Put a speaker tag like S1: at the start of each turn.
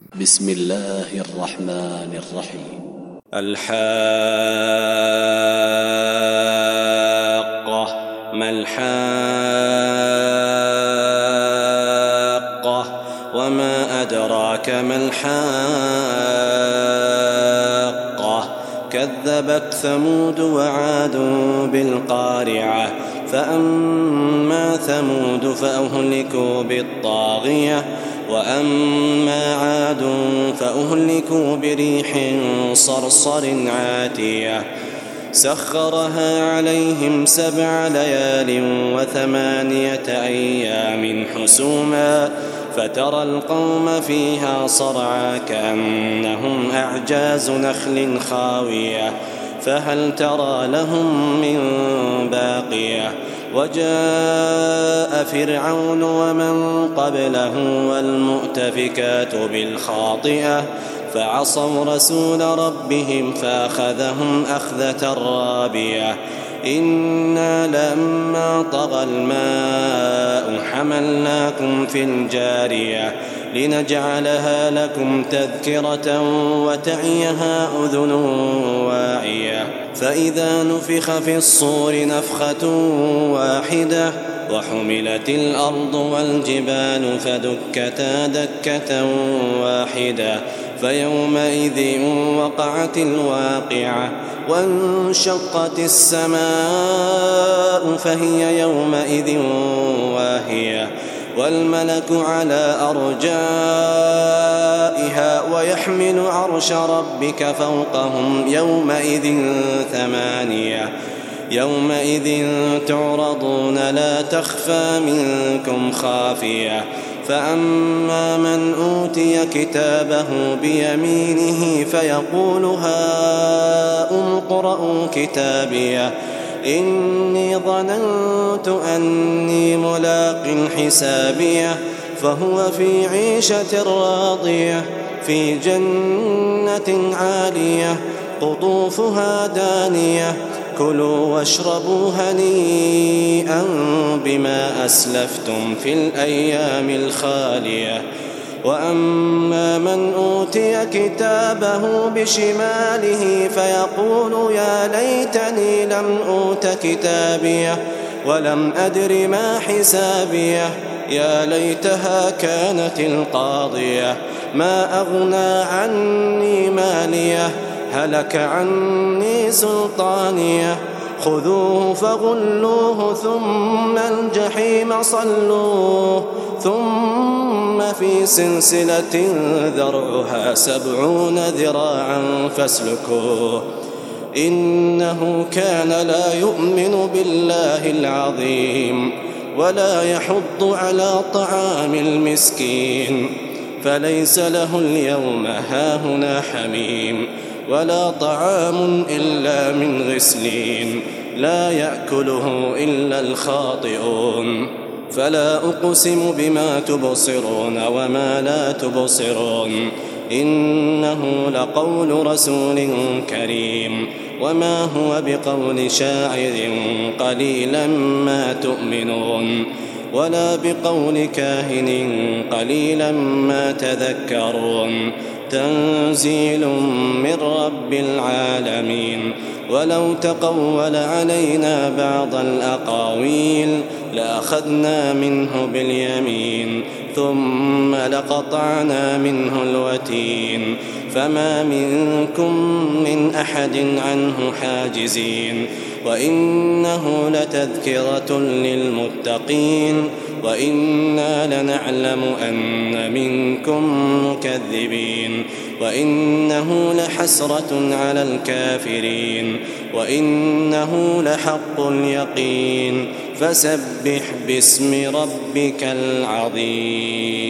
S1: بسم الله الرحمن الرحيم.
S2: الحاقة. ما الحاقة وما أدراك ما الحاقة. كذبت ثمود وعاد بالقارعة. فأما ثمود فأهلكوا بالطاغية وأما عاد فأهلكوا بريح صرصر عاتية سخرها عليهم 7 ليال و8 أيام حسوما فترى القوم فيها صرعى كأنهم أعجاز نخل خاوية فهل ترى لهم من باقية. وجاء فرعون ومن قبله والمؤتفكات بالخاطئة فعصوا رسول ربهم فأخذهم أخذة رابية. إنا لما طغى الماء حملناكم في الجارية لنجعلها لكم تذكرة وتعيها أذن واعية. فإذا نفخ في الصور نفخة واحدة وحملت الأرض والجبال فدكتا دكة واحدة فيومئذ وقعت الواقعة وانشقت السماء فهي يومئذ واهية والملك على أرجائها ويحمل عرش ربك فوقهم يومئذ 8 يومئذ تعرضون لا تخفى منكم خافية. فأما من أوتي كتابه بيمينه فيقول هاؤم اقرءوا كتابيه إني ظننت أني ملاق حسابيه فهو في عيشة راضية في جنة عالية قطوفها دانية كلوا واشربوا هنيئا بما أسلفتم في الأيام الخالية. وأما من أوتي كتابه بشماله فيقول يا ليتني لم أوت كتابيه ولم أدر ما حسابيه يا ليتها كانت القاضية ما أغنى عني ماليه هلك عني سلطانيه خذوه فغلوه ثم الجحيم صلوه ثم في سلسلة ذرعها 70 ذراعا فاسلكوه إنه كان لا يؤمن بالله العظيم ولا يحض على طعام المسكين فليس له اليوم هاهنا حميم ولا طعام إلا من غسلين لا يأكله إلا الخاطئون. فلا أقسم بما تبصرون وما لا تبصرون إنه لقول رسول كريم وما هو بقول شاعر قليلا ما تؤمنون ولا بقول كاهن قليلا ما تذكرون تنزيل من رب العالمين. ولو تقول علينا بعض الأقاويل لأخذنا منه باليمين ثم لقطعنا منه الوتين فما منكم من أحد عنه حاجزين. وإنه لتذكرة للمتقين وإنا لنعلم أن منكم مكذبين وإنه لحسرة على الكافرين وإنه لحق اليقين فسبح باسم ربك العظيم.